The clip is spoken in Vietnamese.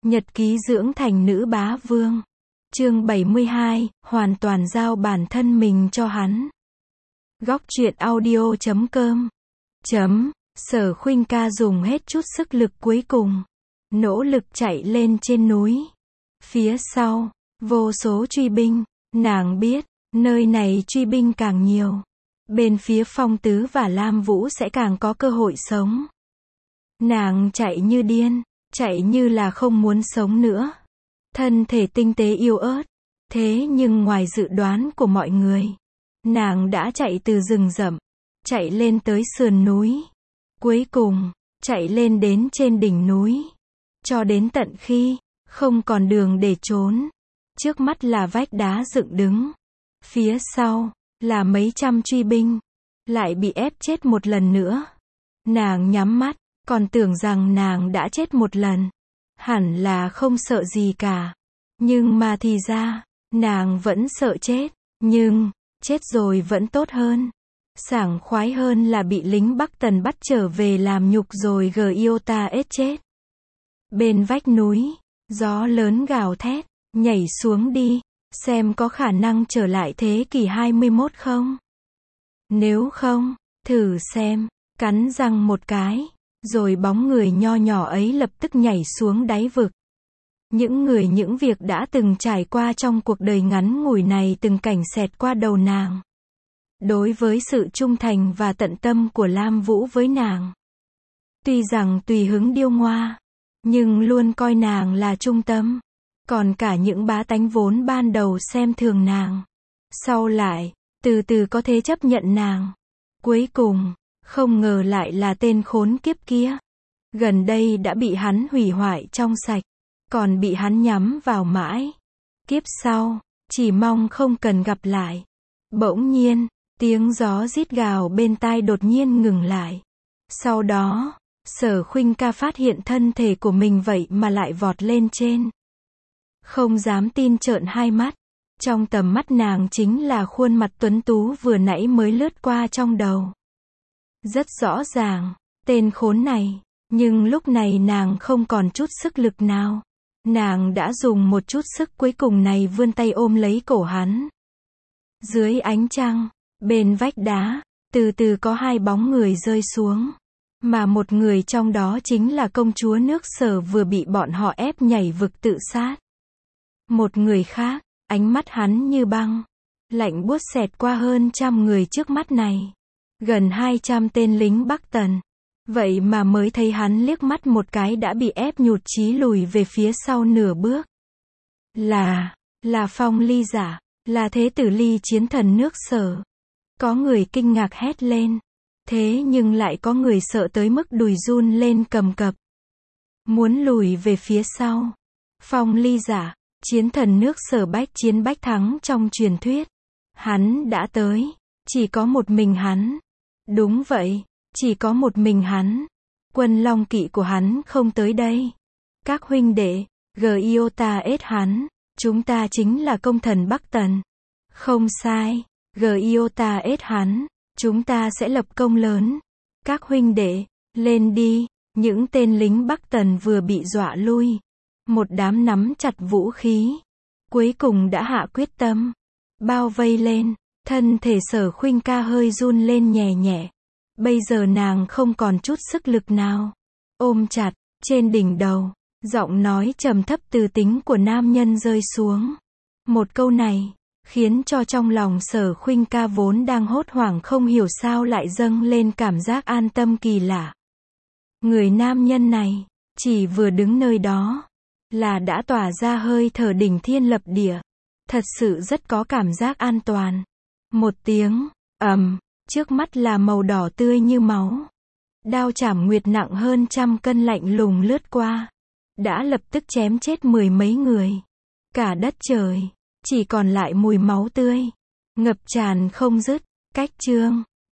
Nhật ký dưỡng thành nữ bá vương. Chương 72, hoàn toàn giao bản thân mình cho hắn. Góc truyện audio.com. Sở Khuynh ca dùng hết chút sức lực cuối cùng, nỗ lực chạy lên trên núi. Phía sau, vô số truy binh, nàng biết, nơi này truy binh càng nhiều, bên phía Phong Tứ và Lam Vũ sẽ càng có cơ hội sống. Nàng chạy như điên, chạy như là không muốn sống nữa. Thân thể tinh tế yếu ớt, thế nhưng ngoài dự đoán của mọi người, nàng đã chạy từ rừng rậm, chạy lên tới sườn núi. Cuối cùng, chạy lên đến trên đỉnh núi. Cho đến tận khi, không còn đường để trốn. Trước mắt là vách đá dựng đứng. Phía sau, là mấy trăm truy binh. Lại bị ép chết một lần nữa. Nàng nhắm mắt, còn tưởng rằng nàng đã chết một lần. Hẳn là không sợ gì cả. Nhưng mà thì ra, nàng vẫn sợ chết. Nhưng, chết rồi vẫn tốt hơn. Sảng khoái hơn là bị lính Bắc Tần bắt trở về làm nhục rồi Giota chết. Bên vách núi, gió lớn gào thét, nhảy xuống đi, xem có khả năng trở lại thế kỷ 21 không? Nếu không, thử xem, cắn răng một cái, rồi bóng người nho nhỏ ấy lập tức nhảy xuống đáy vực. Những việc đã từng trải qua trong cuộc đời ngắn ngủi này từng cảnh xẹt qua đầu nàng. Đối với sự trung thành và tận tâm của Lam Vũ với nàng. Tuy rằng tùy hứng điêu ngoa, nhưng luôn coi nàng là trung tâm. Còn cả những bá tánh vốn ban đầu xem thường nàng, sau lại, từ từ có thể chấp nhận nàng. Cuối cùng, không ngờ lại là tên khốn kiếp kia. Gần đây đã bị hắn hủy hoại trong sạch, còn bị hắn nhắm vào mãi. Kiếp sau, chỉ mong không cần gặp lại. Bỗng nhiên, tiếng gió rít gào bên tai đột nhiên ngừng lại. Sau đó, Sở Khuynh ca phát hiện thân thể của mình vậy mà lại vọt lên trên. Không dám tin trợn hai mắt. Trong tầm mắt nàng chính là khuôn mặt tuấn tú vừa nãy mới lướt qua trong đầu. Rất rõ ràng, tên khốn này, nhưng lúc này nàng không còn chút sức lực nào. Nàng đã dùng một chút sức cuối cùng này vươn tay ôm lấy cổ hắn. Dưới ánh trăng, bên vách đá, từ từ có hai bóng người rơi xuống. Mà một người trong đó chính là công chúa nước Sở vừa bị bọn họ ép nhảy vực tự sát. Một người khác, ánh mắt hắn như băng, lạnh buốt xẹt qua hơn trăm người trước mắt này. Gần 200 tên lính Bắc Tần. Vậy mà mới thấy hắn liếc mắt một cái đã bị ép nhụt chí lùi về phía sau nửa bước. Là Phong Ly Giả, là thế tử Ly chiến thần nước Sở. Có người kinh ngạc hét lên. Thế nhưng lại có người sợ tới mức đùi run lên cầm cập. Muốn lùi về phía sau. Phong Ly Giả, chiến thần nước Sở bách chiến bách thắng trong truyền thuyết. Hắn đã tới. Chỉ có một mình hắn. Đúng vậy, chỉ có một mình hắn. Quân Long Kỵ của hắn không tới đây. Các huynh đệ, Giota hắn. Chúng ta chính là công thần Bắc Tần. Không sai, Giota hắn. Chúng ta sẽ lập công lớn. Các huynh đệ, lên đi. Những tên lính Bắc Tần vừa bị dọa lui. Một đám nắm chặt vũ khí. Cuối cùng đã hạ quyết tâm. Bao vây lên. Thân thể Sở Khuynh ca hơi run lên nhẹ nhẹ. Bây giờ nàng không còn chút sức lực nào. Ôm chặt, trên đỉnh đầu. Giọng nói trầm thấp từ tính của nam nhân rơi xuống. Một câu này, khiến cho trong lòng Sở Khuynh ca vốn đang hốt hoảng không hiểu sao lại dâng lên cảm giác an tâm kỳ lạ. Người nam nhân này, chỉ vừa đứng nơi đó, là đã tỏa ra hơi thở đỉnh thiên lập địa. Thật sự rất có cảm giác an toàn. Một tiếng, trước mắt là màu đỏ tươi như máu. Đao chảm nguyệt nặng hơn 100 cân lạnh lùng lướt qua. Đã lập tức chém chết 10 mấy người. Cả đất trời, chỉ còn lại mùi máu tươi. Ngập tràn không dứt. Cách chương.